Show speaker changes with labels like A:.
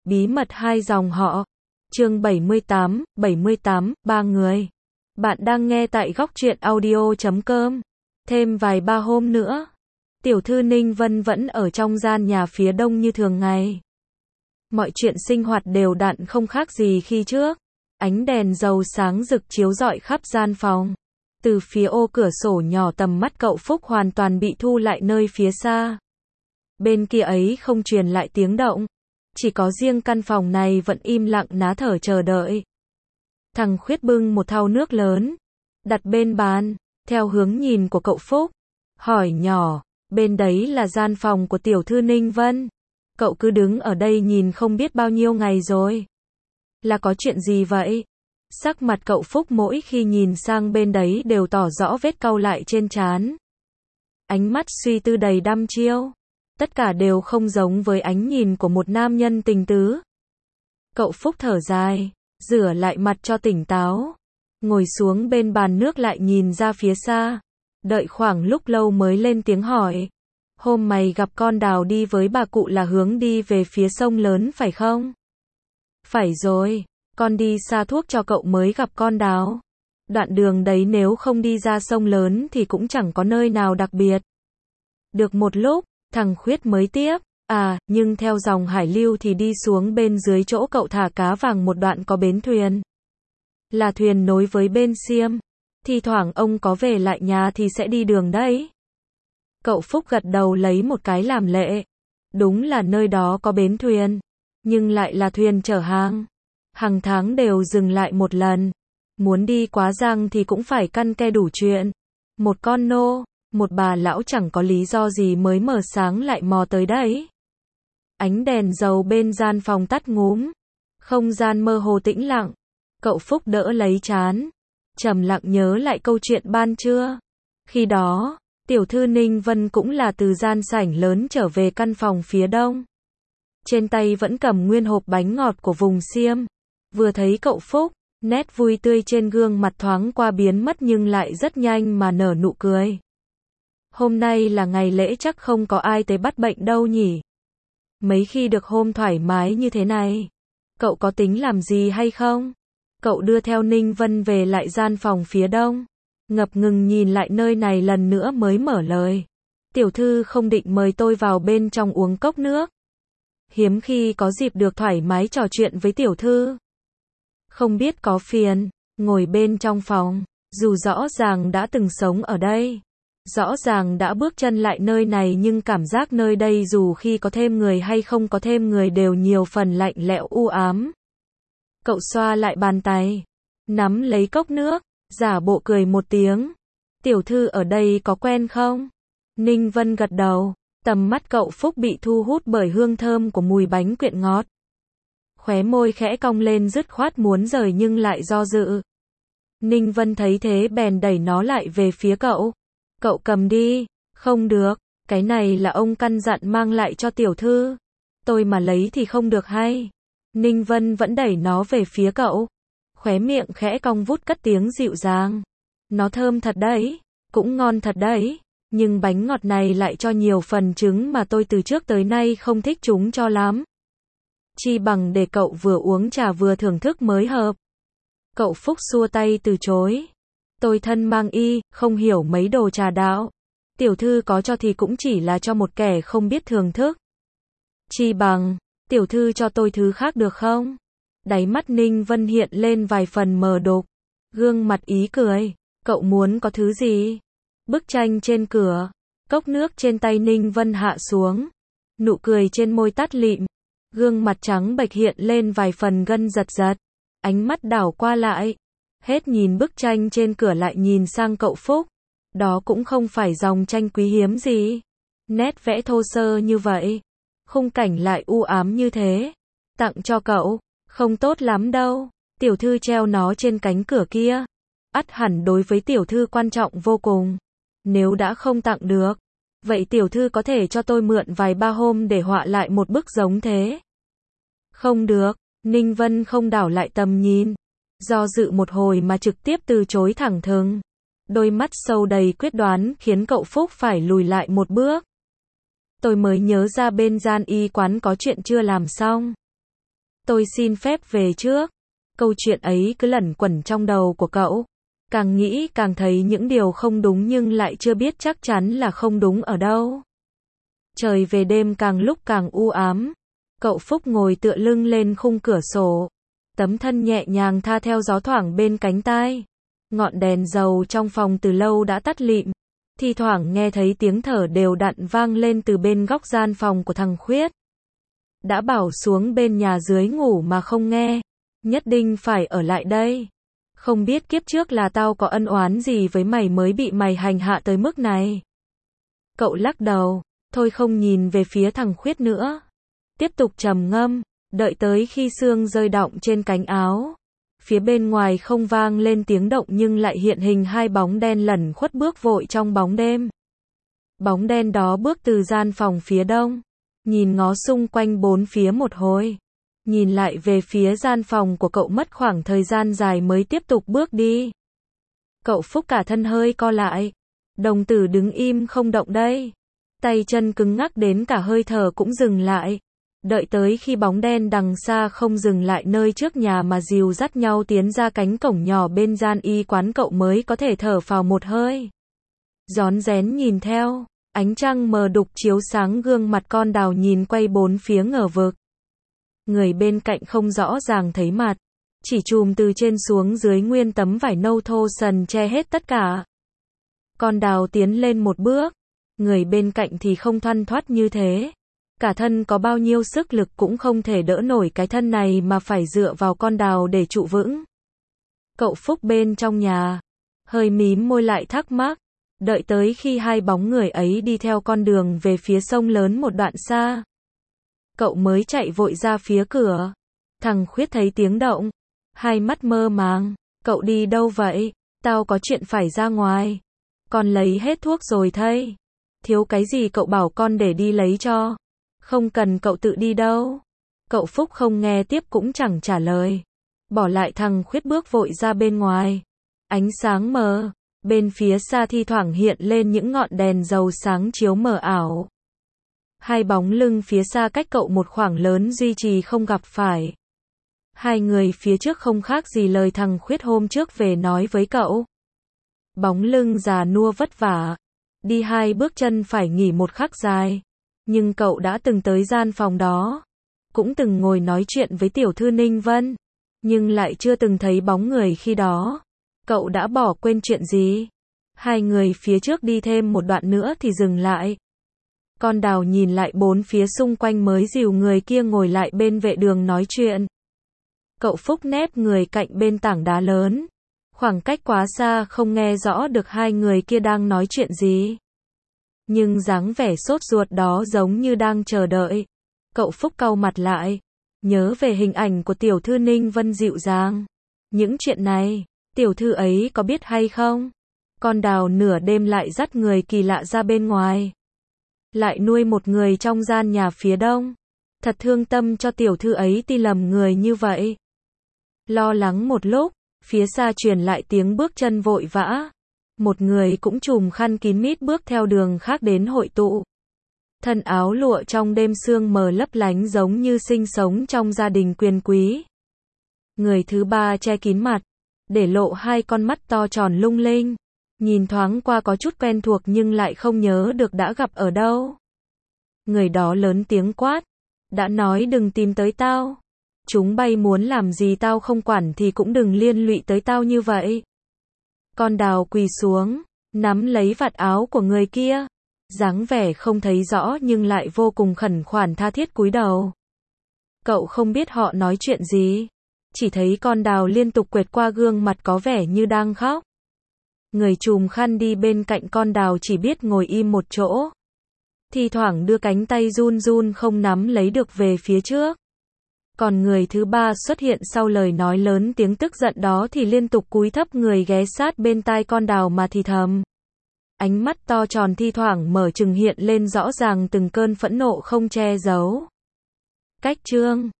A: bí mật hai dòng họ. Chương 78, ba người. Bạn đang nghe tại góc truyện audio.com. Thêm vài ba hôm nữa, tiểu thư Ninh Vân vẫn ở trong gian nhà phía đông như thường ngày. Mọi chuyện sinh hoạt đều đặn không khác gì khi trước. Ánh đèn dầu sáng rực chiếu rọi khắp gian phòng. Từ phía ô cửa sổ nhỏ tầm mắt cậu Phúc hoàn toàn bị thu lại nơi phía xa. Bên kia ấy không truyền lại tiếng động. Chỉ có riêng căn phòng này vẫn im lặng ná thở chờ đợi. Thằng Khuyết bưng một thau nước lớn, đặt bên bàn, theo hướng nhìn của cậu Phúc. Hỏi nhỏ, bên đấy là gian phòng của tiểu thư Ninh Vân. Cậu cứ đứng ở đây nhìn không biết bao nhiêu ngày rồi. Là có chuyện gì vậy? Sắc mặt cậu Phúc mỗi khi nhìn sang bên đấy đều tỏ rõ vết cau lại trên trán. Ánh mắt suy tư đầy đăm chiêu. Tất cả đều không giống với ánh nhìn của một nam nhân tình tứ. Cậu Phúc thở dài, rửa lại mặt cho tỉnh táo. Ngồi xuống bên bàn nước lại nhìn ra phía xa. Đợi khoảng lúc lâu mới lên tiếng hỏi. Hôm mày gặp con Đào đi với bà cụ là hướng đi về phía sông lớn phải không? Phải rồi, con đi xa thuốc cho cậu mới gặp con Đào. Đoạn đường đấy nếu không đi ra sông lớn thì cũng chẳng có nơi nào đặc biệt. Được một lúc, thằng Khuyết mới tiếp, nhưng theo dòng hải lưu thì đi xuống bên dưới chỗ cậu thả cá vàng một đoạn có bến thuyền. Là thuyền nối với bên Xiêm. Thi thoảng ông có về lại nhà thì sẽ đi đường đấy. Cậu Phúc gật đầu lấy một cái làm lệ. Đúng là nơi đó có bến thuyền, nhưng lại là thuyền chở hàng. Hàng tháng đều dừng lại một lần. Muốn đi quá giang thì cũng phải căn ke đủ chuyện. Một con nô, một bà lão chẳng có lý do gì mới mở sáng lại mò tới đấy. Ánh đèn dầu bên gian phòng tắt ngúm. Không gian mơ hồ tĩnh lặng. Cậu Phúc đỡ lấy trán, trầm lặng nhớ lại câu chuyện ban trưa. Khi đó, tiểu thư Ninh Vân cũng là từ gian sảnh lớn trở về căn phòng phía đông. Trên tay vẫn cầm nguyên hộp bánh ngọt của vùng Xiêm. Vừa thấy cậu Phúc, nét vui tươi trên gương mặt thoáng qua biến mất nhưng lại rất nhanh mà nở nụ cười. Hôm nay là ngày lễ chắc không có ai tới bắt bệnh đâu nhỉ? Mấy khi được hôm thoải mái như thế này, cậu có tính làm gì hay không? Cậu đưa theo Ninh Vân về lại gian phòng phía đông. Ngập ngừng nhìn lại nơi này lần nữa mới mở lời. Tiểu thư không định mời tôi vào bên trong uống cốc nước. Hiếm khi có dịp được thoải mái trò chuyện với tiểu thư. Không biết có phiền, ngồi bên trong phòng, dù rõ ràng đã từng sống ở đây. Rõ ràng đã bước chân lại nơi này nhưng cảm giác nơi đây dù khi có thêm người hay không có thêm người đều nhiều phần lạnh lẽo u ám. Cậu xoa lại bàn tay, nắm lấy cốc nước, giả bộ cười một tiếng. Tiểu thư ở đây có quen không? Ninh Vân gật đầu, tầm mắt cậu Phúc bị thu hút bởi hương thơm của mùi bánh quyện ngọt. Khóe môi khẽ cong lên dứt khoát muốn rời nhưng lại do dự. Ninh Vân thấy thế bèn đẩy nó lại về phía cậu. Cậu cầm đi. Không được, cái này là ông căn dặn mang lại cho tiểu thư. Tôi mà lấy thì không được hay. Ninh Vân vẫn đẩy nó về phía cậu. Khóe miệng khẽ cong vút cất tiếng dịu dàng. Nó thơm thật đấy, cũng ngon thật đấy. Nhưng bánh ngọt này lại cho nhiều phần trứng mà tôi từ trước tới nay không thích chúng cho lắm. Chi bằng để cậu vừa uống trà vừa thưởng thức mới hợp. Cậu Phúc xua tay từ chối. Tôi thân mang y, không hiểu mấy đồ trà đạo. Tiểu thư có cho thì cũng chỉ là cho một kẻ không biết thưởng thức. Chi bằng, tiểu thư cho tôi thứ khác được không? Đáy mắt Ninh Vân hiện lên vài phần mờ đục. Gương mặt ý cười. Cậu muốn có thứ gì? Bức tranh trên cửa. Cốc nước trên tay Ninh Vân hạ xuống. Nụ cười trên môi tắt lịm. Gương mặt trắng bệch hiện lên vài phần gân giật giật. Ánh mắt đảo qua lại. Hết nhìn bức tranh trên cửa lại nhìn sang cậu Phúc. Đó cũng không phải dòng tranh quý hiếm gì. Nét vẽ thô sơ như vậy. Khung cảnh lại u ám như thế. Tặng cho cậu, không tốt lắm đâu. Tiểu thư treo nó trên cánh cửa kia. Ắt hẳn đối với tiểu thư quan trọng vô cùng. Nếu đã không tặng được, vậy tiểu thư có thể cho tôi mượn vài ba hôm để họa lại một bức giống thế. Không được, Ninh Vân không đảo lại tầm nhìn. Do dự một hồi mà trực tiếp từ chối thẳng thừng. Đôi mắt sâu đầy quyết đoán khiến cậu Phúc phải lùi lại một bước. Tôi mới nhớ ra bên gian y quán có chuyện chưa làm xong. Tôi xin phép về trước. Câu chuyện ấy cứ lẩn quẩn trong đầu của cậu. Càng nghĩ càng thấy những điều không đúng nhưng lại chưa biết chắc chắn là không đúng ở đâu. Trời về đêm càng lúc càng u ám. Cậu Phúc ngồi tựa lưng lên khung cửa sổ. Tấm thân nhẹ nhàng tha theo gió thoảng bên cánh tai. Ngọn đèn dầu trong phòng từ lâu đã tắt lịm. Thi thoảng nghe thấy tiếng thở đều đặn vang lên từ bên góc gian phòng của thằng Khuyết. Đã bảo xuống bên nhà dưới ngủ mà không nghe. Nhất định phải ở lại đây. Không biết kiếp trước là tao có ân oán gì với mày mới bị mày hành hạ tới mức này. Cậu lắc đầu, thôi không nhìn về phía thằng Khuyết nữa. Tiếp tục trầm ngâm, đợi tới khi sương rơi đọng trên cánh áo. Phía bên ngoài không vang lên tiếng động nhưng lại hiện hình hai bóng đen lẩn khuất bước vội trong bóng đêm. Bóng đen đó bước từ gian phòng phía đông, nhìn ngó xung quanh bốn phía một hồi. Nhìn lại về phía gian phòng của cậu mất khoảng thời gian dài mới tiếp tục bước đi. Cậu Phúc cả thân hơi co lại. Đồng tử đứng im không động đây. Tay chân cứng ngắc đến cả hơi thở cũng dừng lại. Đợi tới khi bóng đen đằng xa không dừng lại nơi trước nhà mà dìu dắt nhau tiến ra cánh cổng nhỏ bên gian y quán cậu mới có thể thở phào một hơi. Rón rén nhìn theo, ánh trăng mờ đục chiếu sáng gương mặt con Đào nhìn quay bốn phía ngờ vực. Người bên cạnh không rõ ràng thấy mặt, chỉ chùm từ trên xuống dưới nguyên tấm vải nâu thô sần che hết tất cả. Con Đào tiến lên một bước, người bên cạnh thì không thoăn thoắt như thế. Cả thân có bao nhiêu sức lực cũng không thể đỡ nổi cái thân này mà phải dựa vào con Đào để trụ vững. Cậu Phúc bên trong nhà, hơi mím môi lại thắc mắc, đợi tới khi hai bóng người ấy đi theo con đường về phía sông lớn một đoạn xa. Cậu mới chạy vội ra phía cửa. Thằng Khuyết thấy tiếng động, hai mắt mơ màng, cậu đi đâu vậy? Tao có chuyện phải ra ngoài. Con lấy hết thuốc rồi thây. Thiếu cái gì cậu bảo con để đi lấy cho. Không cần cậu tự đi đâu. Cậu Phúc không nghe tiếp cũng chẳng trả lời. Bỏ lại thằng Khuyết bước vội ra bên ngoài. Ánh sáng mờ, bên phía xa thi thoảng hiện lên những ngọn đèn dầu sáng chiếu mờ ảo. Hai bóng lưng phía xa cách cậu một khoảng lớn duy trì không gặp phải. Hai người phía trước không khác gì lời thằng Khuyết hôm trước về nói với cậu. Bóng lưng già nua vất vả. Đi hai bước chân phải nghỉ một khắc dài. Nhưng cậu đã từng tới gian phòng đó. Cũng từng ngồi nói chuyện với tiểu thư Ninh Vân. Nhưng lại chưa từng thấy bóng người khi đó. Cậu đã bỏ quên chuyện gì? Hai người phía trước đi thêm một đoạn nữa thì dừng lại. Con Đào nhìn lại bốn phía xung quanh mới dìu người kia ngồi lại bên vệ đường nói chuyện. Cậu Phúc nép người cạnh bên tảng đá lớn. Khoảng cách quá xa không nghe rõ được hai người kia đang nói chuyện gì. Nhưng dáng vẻ sốt ruột đó giống như đang chờ đợi. Cậu Phúc cau mặt lại. Nhớ về hình ảnh của tiểu thư Ninh Vân dịu dàng. Những chuyện này, tiểu thư ấy có biết hay không? Con Đào nửa đêm lại dắt người kỳ lạ ra bên ngoài. Lại nuôi một người trong gian nhà phía đông. Thật thương tâm cho tiểu thư ấy ti lầm người như vậy. Lo lắng một lúc, phía xa truyền lại tiếng bước chân vội vã. Một người cũng trùm khăn kín mít bước theo đường khác đến hội tụ. Thân áo lụa trong đêm sương mờ lấp lánh giống như sinh sống trong gia đình quyền quý. Người thứ ba che kín mặt, để lộ hai con mắt to tròn lung linh. Nhìn thoáng qua có chút quen thuộc nhưng lại không nhớ được đã gặp ở đâu. Người đó lớn tiếng quát. Đã nói đừng tìm tới tao. Chúng bay muốn làm gì tao không quản thì cũng đừng liên lụy tới tao như vậy. Con Đào quỳ xuống, nắm lấy vạt áo của người kia. Dáng vẻ không thấy rõ nhưng lại vô cùng khẩn khoản tha thiết cúi đầu. Cậu không biết họ nói chuyện gì. Chỉ thấy con Đào liên tục quệt qua gương mặt có vẻ như đang khóc. Người trùm khăn đi bên cạnh con Đào chỉ biết ngồi im một chỗ. Thi thoảng đưa cánh tay run run không nắm lấy được về phía trước. Còn người thứ ba xuất hiện sau lời nói lớn tiếng tức giận đó thì liên tục cúi thấp người ghé sát bên tai con Đào mà thì thầm. Ánh mắt to tròn thi thoảng mở trừng hiện lên rõ ràng từng cơn phẫn nộ không che giấu. Cách chương